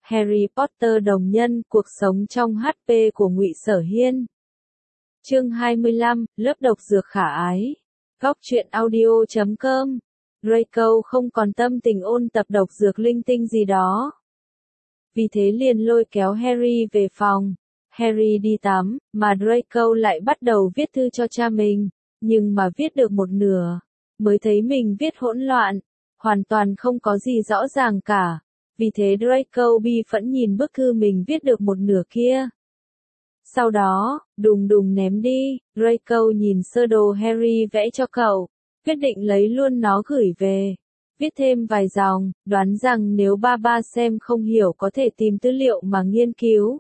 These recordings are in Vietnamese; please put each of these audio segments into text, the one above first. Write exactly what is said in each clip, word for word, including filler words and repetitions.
Harry Potter đồng nhân, cuộc sống trong hát pê của Ngụy Sở Hiên. Chương hai mươi lăm, lớp độc dược khả ái. Góc truyện audio chấm com. Draco không còn tâm tình ôn tập độc dược linh tinh gì đó. Vì thế liền lôi kéo Harry về phòng. Harry đi tắm, mà Draco lại bắt đầu viết thư cho cha mình, nhưng mà viết được một nửa, mới thấy mình viết hỗn loạn, hoàn toàn không có gì rõ ràng cả. Vì thế Draco bi phẫn nhìn bức thư mình viết được một nửa kia. Sau đó, đùng đùng ném đi. Draco nhìn sơ đồ Harry vẽ cho cậu, quyết định lấy luôn nó gửi về. Viết thêm vài dòng, đoán rằng nếu ba ba xem không hiểu có thể tìm tư liệu mà nghiên cứu.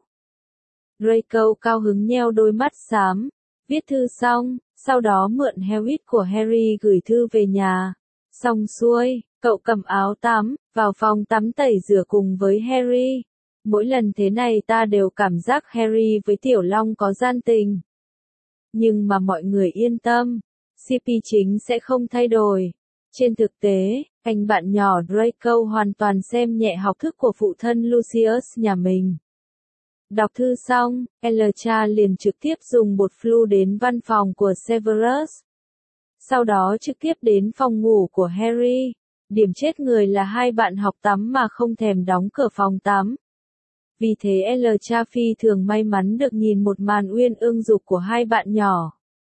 Draco cao hứng nheo đôi mắt xám. Viết thư xong, sau đó mượn Hagrid của Harry gửi thư về nhà. Xong xuôi, cậu cầm áo tắm, vào phòng tắm tẩy rửa cùng với Harry. Mỗi lần thế này ta đều cảm giác Harry với Tiểu Long có gian tình. Nhưng mà mọi người yên tâm, xê pê chính sẽ không thay đổi. Trên thực tế, anh bạn nhỏ Draco hoàn toàn xem nhẹ học thức của phụ thân Lucius nhà mình. Đọc thư xong, Elcha liền trực tiếp dùng bột flu đến văn phòng của Severus. Sau đó trực tiếp đến phòng ngủ của Harry. Điểm chết người là hai bạn học tắm mà không thèm đóng cửa phòng tắm. Vì thế Elcha phi thường may mắn được nhìn một màn uyên ương dục của hai bạn nhỏ.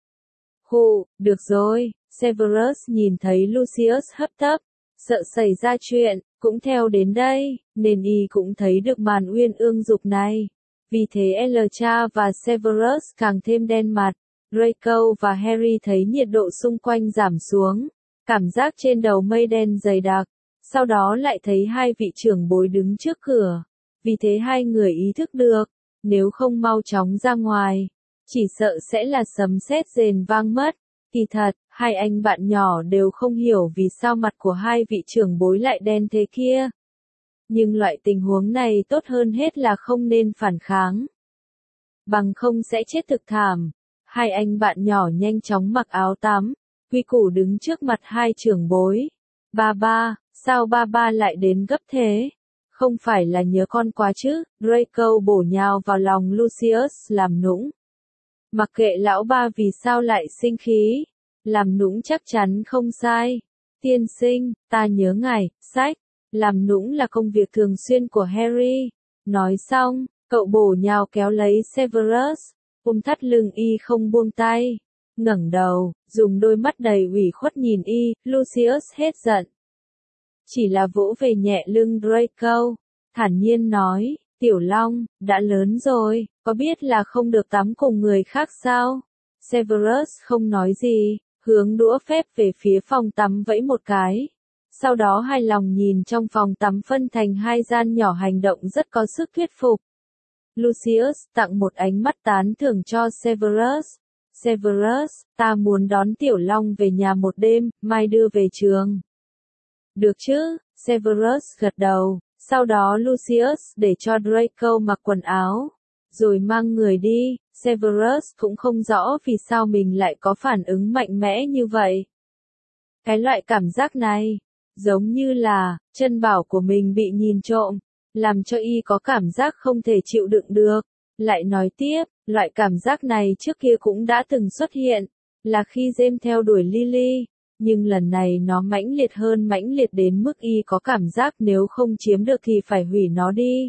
Hù, được rồi, Severus nhìn thấy Lucius hấp tấp, sợ xảy ra chuyện, cũng theo đến đây, nên y cũng thấy được màn uyên ương dục này. Vì thế Elcha và Severus càng thêm đen mặt. Draco và Harry thấy nhiệt độ xung quanh giảm xuống, cảm giác trên đầu mây đen dày đặc, sau đó lại thấy hai vị trưởng bối đứng trước cửa. Vì thế hai người ý thức được, nếu không mau chóng ra ngoài, chỉ sợ sẽ là sấm sét rền vang mất. Kỳ thật, hai anh bạn nhỏ đều không hiểu vì sao mặt của hai vị trưởng bối lại đen thế kia. Nhưng loại tình huống này tốt hơn hết là không nên phản kháng. Bằng không sẽ chết thực thảm. Hai anh bạn nhỏ nhanh chóng mặc áo tắm, quy củ đứng trước mặt hai trưởng bối. Ba ba, sao ba ba lại đến gấp thế? Không phải là nhớ con quá chứ? Draco bổ nhào vào lòng Lucius làm nũng. Mặc kệ lão ba vì sao lại sinh khí, làm nũng chắc chắn không sai. Tiên sinh, ta nhớ ngài, sách, làm nũng là công việc thường xuyên của Harry. Nói xong, cậu bổ nhào kéo lấy Severus, ôm thắt lưng y không buông tay. Ngẩng đầu, dùng đôi mắt đầy ủy khuất nhìn y, Lucius hết giận. Chỉ là vỗ về nhẹ lưng Draco, thản nhiên nói, Tiểu Long, đã lớn rồi, có biết là không được tắm cùng người khác sao? Severus không nói gì, hướng đũa phép về phía phòng tắm vẫy một cái. Sau đó hài lòng nhìn trong phòng tắm phân thành hai gian nhỏ hành động rất có sức thuyết phục. Lucius tặng một ánh mắt tán thưởng cho Severus. Severus, ta muốn đón Tiểu Long về nhà một đêm, mai đưa về trường. Được chứ, Severus gật đầu. Sau đó Lucius để cho Draco mặc quần áo, rồi mang người đi. Severus cũng không rõ vì sao mình lại có phản ứng mạnh mẽ như vậy. Cái loại cảm giác này, giống như là, chân bảo của mình bị nhìn trộm, làm cho y có cảm giác không thể chịu đựng được. Lại nói tiếp, loại cảm giác này trước kia cũng đã từng xuất hiện, là khi James theo đuổi Lily, nhưng lần này nó mãnh liệt hơn mãnh liệt đến mức y có cảm giác nếu không chiếm được thì phải hủy nó đi.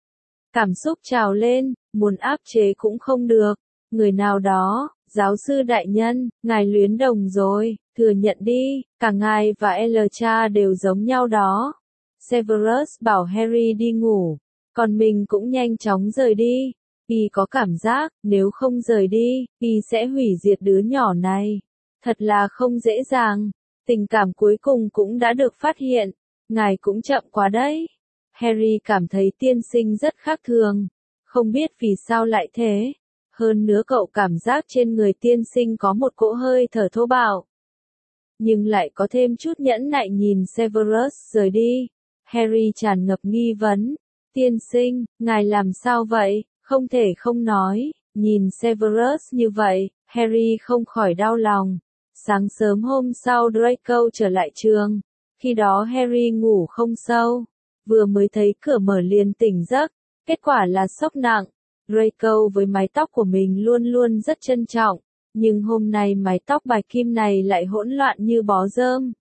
Cảm xúc trào lên, muốn áp chế cũng không được. Người nào đó, giáo sư đại nhân, ngài luyến đồng rồi, thừa nhận đi, cả ngài và Elcha đều giống nhau đó. Severus bảo Harry đi ngủ, còn mình cũng nhanh chóng rời đi. Y có cảm giác, nếu không rời đi, y sẽ hủy diệt đứa nhỏ này. Thật là không dễ dàng. Tình cảm cuối cùng cũng đã được phát hiện. Ngài cũng chậm quá đấy. Harry cảm thấy tiên sinh rất khác thường. Không biết vì sao lại thế. Hơn nữa cậu cảm giác trên người tiên sinh có một cỗ hơi thở thô bạo. Nhưng lại có thêm chút nhẫn nại nhìn Severus rời đi. Harry tràn ngập nghi vấn. Tiên sinh, ngài làm sao vậy? Không thể không nói. Nhìn Severus như vậy, Harry không khỏi đau lòng. Sáng sớm hôm sau Draco trở lại trường. Khi đó Harry ngủ không sâu. vừa mới thấy cửa mở liền tỉnh giấc, kết quả là sốc nặng. Draco với mái tóc của mình luôn luôn rất trân trọng, nhưng hôm nay mái tóc bạch kim này lại hỗn loạn như bó rơm.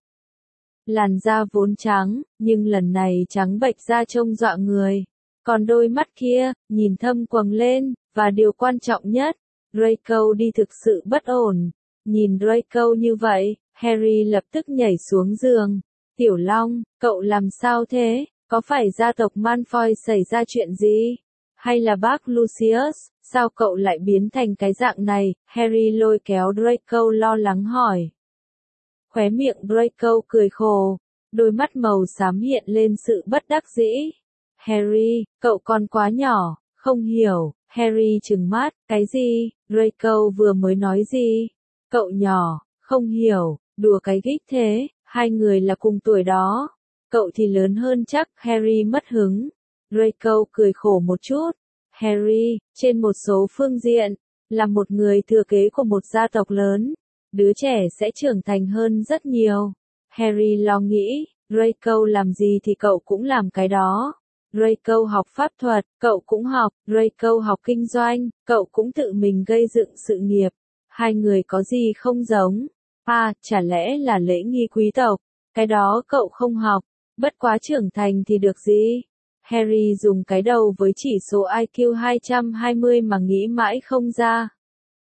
Làn da vốn trắng, nhưng lần này trắng bệch ra trông dọa người. Còn đôi mắt kia, nhìn thâm quầng lên, và điều quan trọng nhất, Draco đi thực sự bất ổn. Nhìn Draco như vậy, Harry lập tức nhảy xuống giường. Tiểu Long, cậu làm sao thế? Có phải gia tộc Malfoy xảy ra chuyện gì? Hay là bác Lucius, sao cậu lại biến thành cái dạng này? Harry lôi kéo Draco lo lắng hỏi. Khóe miệng Draco cười khổ, đôi mắt màu xám hiện lên sự bất đắc dĩ. Harry, cậu còn quá nhỏ, không hiểu. Harry trừng mắt, cái gì? Draco vừa mới nói gì? Cậu nhỏ, không hiểu, đùa cái gích thế, hai người là cùng tuổi đó. Cậu thì lớn hơn chắc. Harry mất hứng. Draco cười khổ một chút. Harry, trên một số phương diện, là một người thừa kế của một gia tộc lớn, đứa trẻ sẽ trưởng thành hơn rất nhiều. Harry lo nghĩ, Draco làm gì thì cậu cũng làm cái đó. Draco học pháp thuật, cậu cũng học. Draco học kinh doanh, cậu cũng tự mình gây dựng sự nghiệp. Hai người có gì không giống? À, chả lẽ là lễ nghi quý tộc? Cái đó cậu không học. Bất quá trưởng thành thì được gì? Harry dùng cái đầu với chỉ số I Q hai trăm hai mươi mà nghĩ mãi không ra.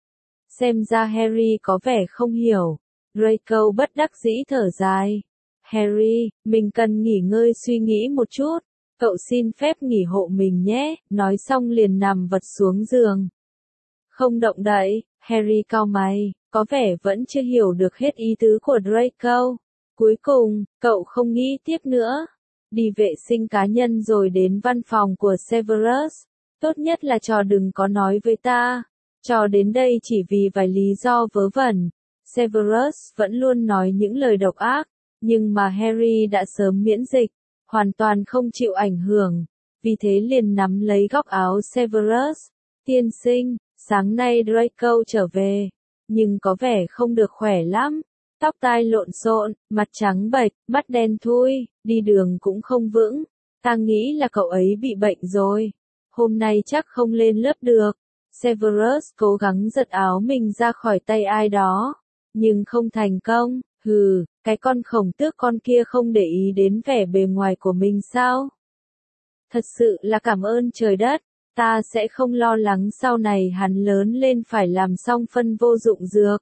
Xem ra Harry có vẻ không hiểu. Draco bất đắc dĩ thở dài. Harry, mình cần nghỉ ngơi suy nghĩ một chút. Cậu xin phép nghỉ hộ mình nhé. Nói xong liền nằm vật xuống giường. Không động đậy. Harry cau mày, có vẻ vẫn chưa hiểu được hết ý tứ của Draco. Cuối cùng, cậu không nghĩ tiếp nữa. Đi vệ sinh cá nhân rồi đến văn phòng của Severus. Tốt nhất là trò đừng có nói với ta. Trò đến đây chỉ vì vài lý do vớ vẩn. Severus vẫn luôn nói những lời độc ác, nhưng mà Harry đã sớm miễn dịch, hoàn toàn không chịu ảnh hưởng. Vì thế liền nắm lấy góc áo Severus. Tiên sinh, sáng nay Draco trở về, nhưng có vẻ không được khỏe lắm. Tóc tai lộn xộn, mặt trắng bệch, mắt đen thui, đi đường cũng không vững. Ta nghĩ là cậu ấy bị bệnh rồi. Hôm nay chắc không lên lớp được. Severus cố gắng giật áo mình ra khỏi tay ai đó, nhưng không thành công. Hừ, cái con khổng tước con kia không để ý đến vẻ bề ngoài của mình sao? Thật sự là cảm ơn trời đất. Ta sẽ không lo lắng sau này hắn lớn lên phải làm xong phân vô dụng dược.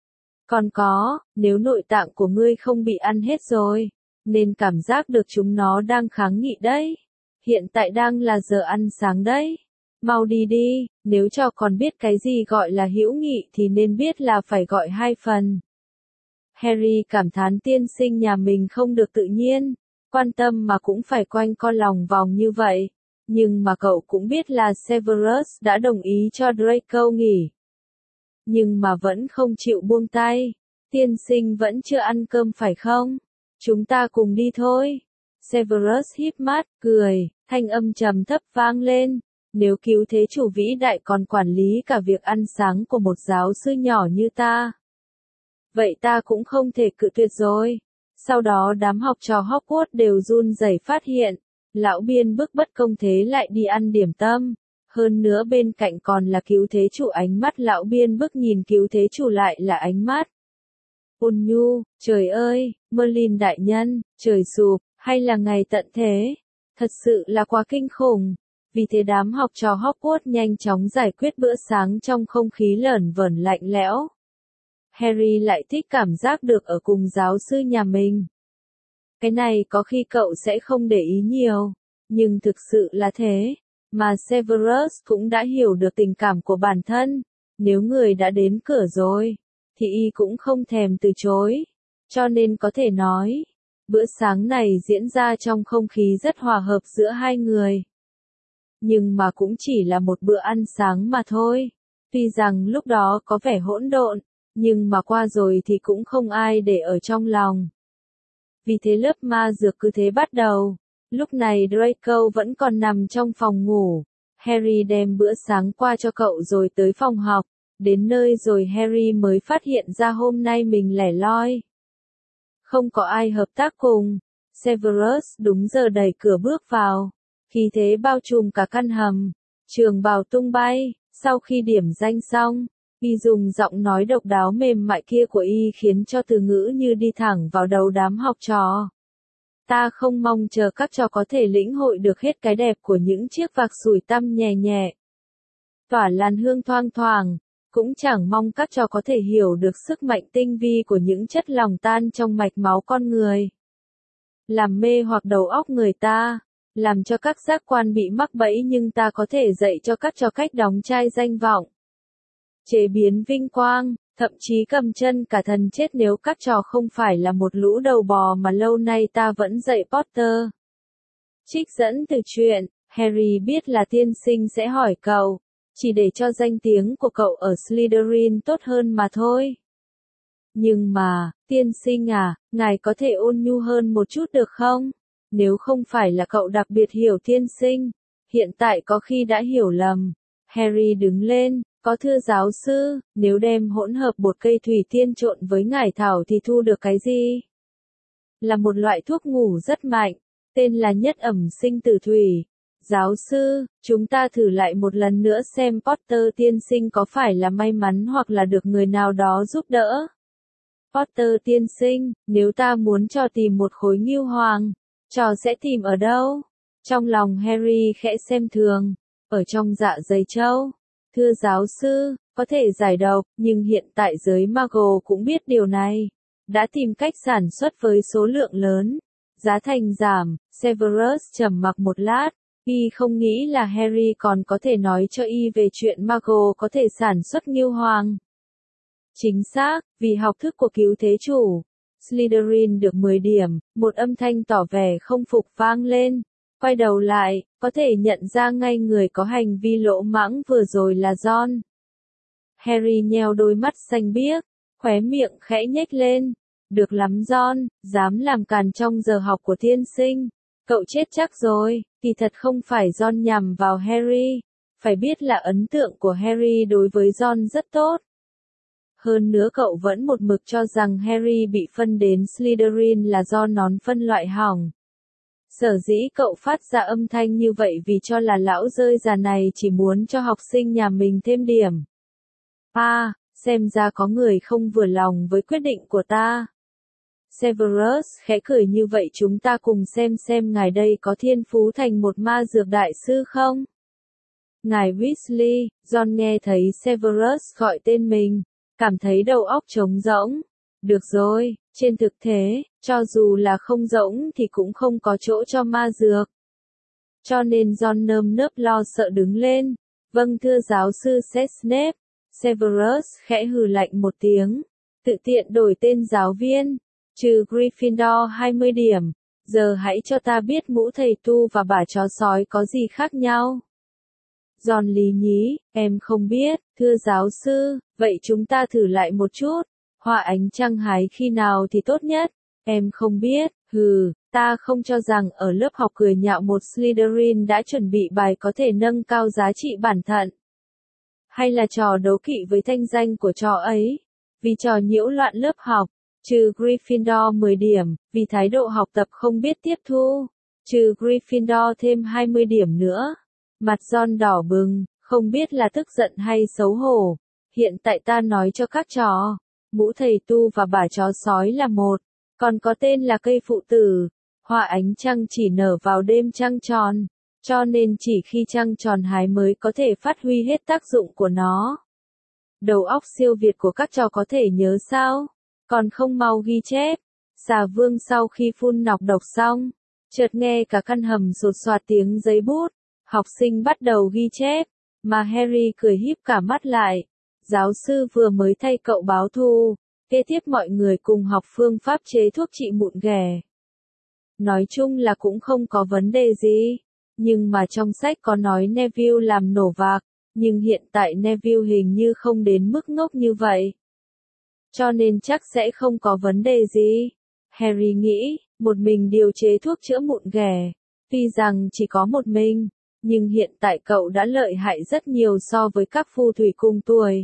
Còn có, nếu nội tạng của ngươi không bị ăn hết rồi, nên cảm giác được chúng nó đang kháng nghị đấy. Hiện tại đang là giờ ăn sáng đấy. Mau đi đi, nếu cho còn biết cái gì gọi là hữu nghị thì nên biết là phải gọi hai phần. Harry cảm thán tiên sinh nhà mình không được tự nhiên, quan tâm mà cũng phải quanh co lòng vòng như vậy. Nhưng mà cậu cũng biết là Severus đã đồng ý cho Draco nghỉ. Nhưng mà vẫn không chịu buông tay. Tiên sinh vẫn chưa ăn cơm phải không? Chúng ta cùng đi thôi. Severus híp mắt, cười, thanh âm trầm thấp vang lên. Nếu cứu thế chủ vĩ đại còn quản lý cả việc ăn sáng của một giáo sư nhỏ như ta, vậy ta cũng không thể cự tuyệt rồi. Sau đó đám học trò Hogwarts đều run rẩy phát hiện, lão biên bức bất công thế lại đi ăn điểm tâm. Hơn nữa bên cạnh còn là cứu thế chủ, ánh mắt lão biên bức nhìn cứu thế chủ lại là ánh mắt ôn nhu. Trời ơi, Merlin đại nhân, trời sụp, hay là ngày tận thế? Thật sự là quá kinh khủng. Vì thế đám học trò Hogwarts nhanh chóng giải quyết bữa sáng trong không khí lởn vởn lạnh lẽo. Harry lại thích cảm giác được ở cùng giáo sư nhà mình. Cái này có khi cậu sẽ không để ý nhiều, nhưng thực sự là thế. Mà Severus cũng đã hiểu được tình cảm của bản thân. Nếu người đã đến cửa rồi, thì y cũng không thèm từ chối. Cho nên có thể nói, bữa sáng này diễn ra trong không khí rất hòa hợp giữa hai người. Nhưng mà cũng chỉ là một bữa ăn sáng mà thôi. Tuy rằng lúc đó có vẻ hỗn độn, nhưng mà qua rồi thì cũng không ai để ở trong lòng. Vì thế lớp ma dược cứ thế bắt đầu. Lúc này Draco vẫn còn nằm trong phòng ngủ. Harry đem bữa sáng qua cho cậu rồi tới phòng học. Đến nơi rồi Harry mới phát hiện ra hôm nay mình lẻ loi. Không có ai hợp tác cùng. Severus đúng giờ đẩy cửa bước vào. Khí thế bao trùm cả căn hầm. Trường bào tung bay. Sau khi điểm danh xong, y dùng giọng nói độc đáo mềm mại kia của y khiến cho từ ngữ như đi thẳng vào đầu đám học trò. Ta không mong chờ các trò có thể lĩnh hội được hết cái đẹp của những chiếc vạc sủi tăm nhẹ nhẹ, tỏa làn hương thoang thoảng, cũng chẳng mong các trò có thể hiểu được sức mạnh tinh vi của những chất lỏng tan trong mạch máu con người. Làm mê hoặc đầu óc người ta, làm cho các giác quan bị mắc bẫy, nhưng ta có thể dạy cho các trò cách đóng chai danh vọng, chế biến vinh quang, thậm chí cầm chân cả thần chết nếu các trò không phải là một lũ đầu bò mà lâu nay ta vẫn dạy Potter. Trích dẫn từ truyện, Harry biết là tiên sinh sẽ hỏi cậu, chỉ để cho danh tiếng của cậu ở Slytherin tốt hơn mà thôi. Nhưng mà, tiên sinh à, ngài có thể ôn nhu hơn một chút được không? Nếu không phải là cậu đặc biệt hiểu tiên sinh, hiện tại có khi đã hiểu lầm. Harry đứng lên, có thưa giáo sư, nếu đem hỗn hợp bột cây thủy tiên trộn với ngải thảo thì thu được cái gì? Là một loại thuốc ngủ rất mạnh, tên là nhất ẩm sinh tử thủy. Giáo sư, chúng ta thử lại một lần nữa xem Potter tiên sinh có phải là may mắn hoặc là được người nào đó giúp đỡ. Potter tiên sinh, nếu ta muốn trò tìm một khối ngưu hoàng, trò sẽ tìm ở đâu? Trong lòng Harry khẽ xem thường, ở trong dạ dày trâu. Thưa giáo sư, có thể giải độc, nhưng hiện tại giới Muggle cũng biết điều này. Đã tìm cách sản xuất với số lượng lớn. Giá thành giảm. Severus trầm mặc một lát. Y không nghĩ là Harry còn có thể nói cho y về chuyện Muggle có thể sản xuất ngưu hoàng. Chính xác, vì học thức của cứu thế chủ. Slytherin được mười điểm, một âm thanh tỏ vẻ không phục vang lên. Quay đầu lại, có thể nhận ra ngay người có hành vi lỗ mãng vừa rồi là Ron. Harry nheo đôi mắt xanh biếc, khóe miệng khẽ nhếch lên. Được lắm Ron, dám làm càn trong giờ học của tiên sinh. Cậu chết chắc rồi, kỳ thật không phải Ron nhằm vào Harry. Phải biết là ấn tượng của Harry đối với Ron rất tốt. Hơn nữa cậu vẫn một mực cho rằng Harry bị phân đến Slytherin là do nón phân loại hỏng. Sở dĩ cậu phát ra âm thanh như vậy vì cho là lão rơi già này chỉ muốn cho học sinh nhà mình thêm điểm. À, xem ra có người không vừa lòng với quyết định của ta. Severus khẽ cười, như vậy chúng ta cùng xem xem ngài đây có thiên phú thành một ma dược đại sư không? Ngài Weasley, Ron nghe thấy Severus gọi tên mình, cảm thấy đầu óc trống rỗng. Được rồi, trên thực tế, cho dù là không rỗng thì cũng không có chỗ cho ma dược. Cho nên Ron nơm nớp lo sợ đứng lên. Vâng thưa giáo sư Snape. Severus khẽ hừ lạnh một tiếng. Tự tiện đổi tên giáo viên. Trừ Gryffindor hai mươi điểm. Giờ hãy cho ta biết mũ thầy tu và bả chó sói có gì khác nhau. Ron lý nhí, em không biết, thưa giáo sư, vậy chúng ta thử lại một chút. Họa ánh trăng hái khi nào thì tốt nhất? Em không biết, hừ, ta không cho rằng ở lớp học cười nhạo một Slytherin đã chuẩn bị bài có thể nâng cao giá trị bản thân. Hay là trò đấu kỵ với thanh danh của trò ấy, vì trò nhiễu loạn lớp học, trừ Gryffindor mười điểm, vì thái độ học tập không biết tiếp thu, trừ Gryffindor thêm hai mươi điểm nữa. Mặt Ron đỏ bừng, không biết là tức giận hay xấu hổ. Hiện tại ta nói cho các trò, mũ thầy tu và bả chó sói là một, còn có tên là cây phụ tử. Hoa ánh trăng chỉ nở vào đêm trăng tròn, cho nên chỉ khi trăng tròn hái mới có thể phát huy hết tác dụng của nó. Đầu óc siêu việt của các trò có thể nhớ sao? Còn không mau ghi chép. Xà Vương sau khi phun nọc độc xong, chợt nghe cả căn hầm sột soạt tiếng giấy bút. Học sinh bắt đầu ghi chép, mà Harry cười híp cả mắt lại. Giáo sư vừa mới thay cậu báo thù, kế tiếp mọi người cùng học phương pháp chế thuốc trị mụn ghẻ. Nói chung là cũng không có vấn đề gì, nhưng mà trong sách có nói Neville làm nổ vạc, nhưng hiện tại Neville hình như không đến mức ngốc như vậy. Cho nên chắc sẽ không có vấn đề gì. Harry nghĩ, một mình điều chế thuốc chữa mụn ghẻ, tuy rằng chỉ có một mình. Nhưng hiện tại cậu đã lợi hại rất nhiều so với các phù thủy cùng tuổi.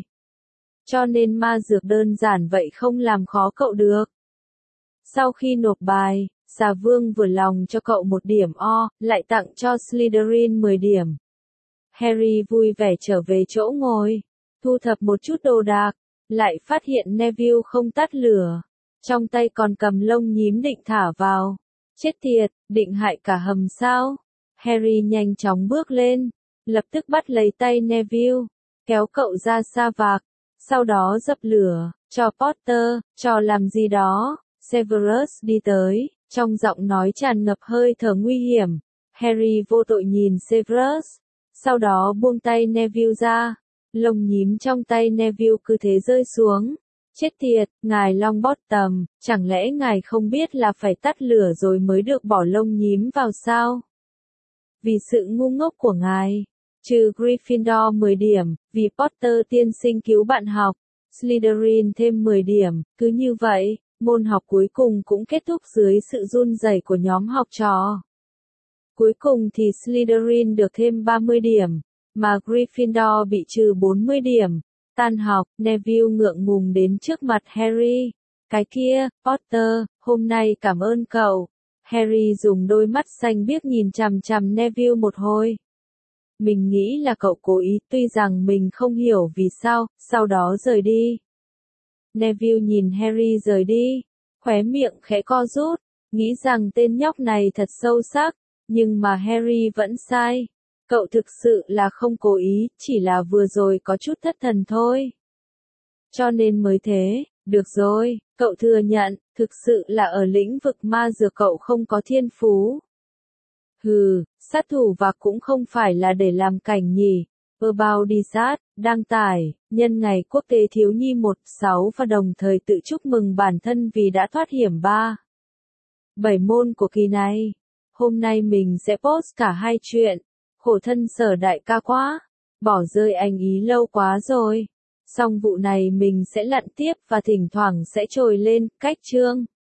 Cho nên ma dược đơn giản vậy không làm khó cậu được. Sau khi nộp bài, Xà Vương vừa lòng cho cậu một điểm O, lại tặng cho Slytherin mười điểm. Harry vui vẻ trở về chỗ ngồi, thu thập một chút đồ đạc, lại phát hiện Neville không tắt lửa, trong tay còn cầm lông nhím định thả vào. Chết tiệt, định hại cả hầm sao? Harry nhanh chóng bước lên, lập tức bắt lấy tay Neville, kéo cậu ra sa vạc, sau đó dập lửa, cho Potter, cho làm gì đó. Severus đi tới, trong giọng nói tràn ngập hơi thở nguy hiểm. Harry vô tội nhìn Severus, sau đó buông tay Neville ra, lông nhím trong tay Neville cứ thế rơi xuống. Chết tiệt, ngài Longbottom, chẳng lẽ ngài không biết là phải tắt lửa rồi mới được bỏ lông nhím vào sao? Vì sự ngu ngốc của ngài, trừ Gryffindor mười điểm, vì Potter tiên sinh cứu bạn học, Slytherin thêm mười điểm, cứ như vậy, môn học cuối cùng cũng kết thúc dưới sự run rẩy của nhóm học trò. Cuối cùng thì Slytherin được thêm ba mươi điểm, mà Gryffindor bị trừ bốn mươi điểm. Tan học, Neville ngượng ngùng đến trước mặt Harry. Cái kia, Potter, hôm nay cảm ơn cậu. Harry dùng đôi mắt xanh biếc nhìn chằm chằm Neville một hồi. Mình nghĩ là cậu cố ý, tuy rằng mình không hiểu vì sao, sau đó rời đi. Neville nhìn Harry rời đi, khóe miệng khẽ co rút, nghĩ rằng tên nhóc này thật sâu sắc, nhưng mà Harry vẫn sai. Cậu thực sự là không cố ý, chỉ là vừa rồi có chút thất thần thôi. Cho nên mới thế, được rồi, cậu thừa nhận, thực sự là ở lĩnh vực ma dược cậu không có thiên phú. Hừ, sát thủ và cũng không phải là để làm cảnh nhỉ. About Disat, đăng tải, nhân ngày quốc tế thiếu nhi một sáu và đồng thời tự chúc mừng bản thân vì đã thoát hiểm ba. bảy môn của kỳ này. Hôm nay mình sẽ post cả hai chuyện. Khổ thân Sở đại ca quá, bỏ rơi anh ý lâu quá rồi. Xong vụ này mình sẽ lặn tiếp và thỉnh thoảng sẽ trồi lên, cách chương.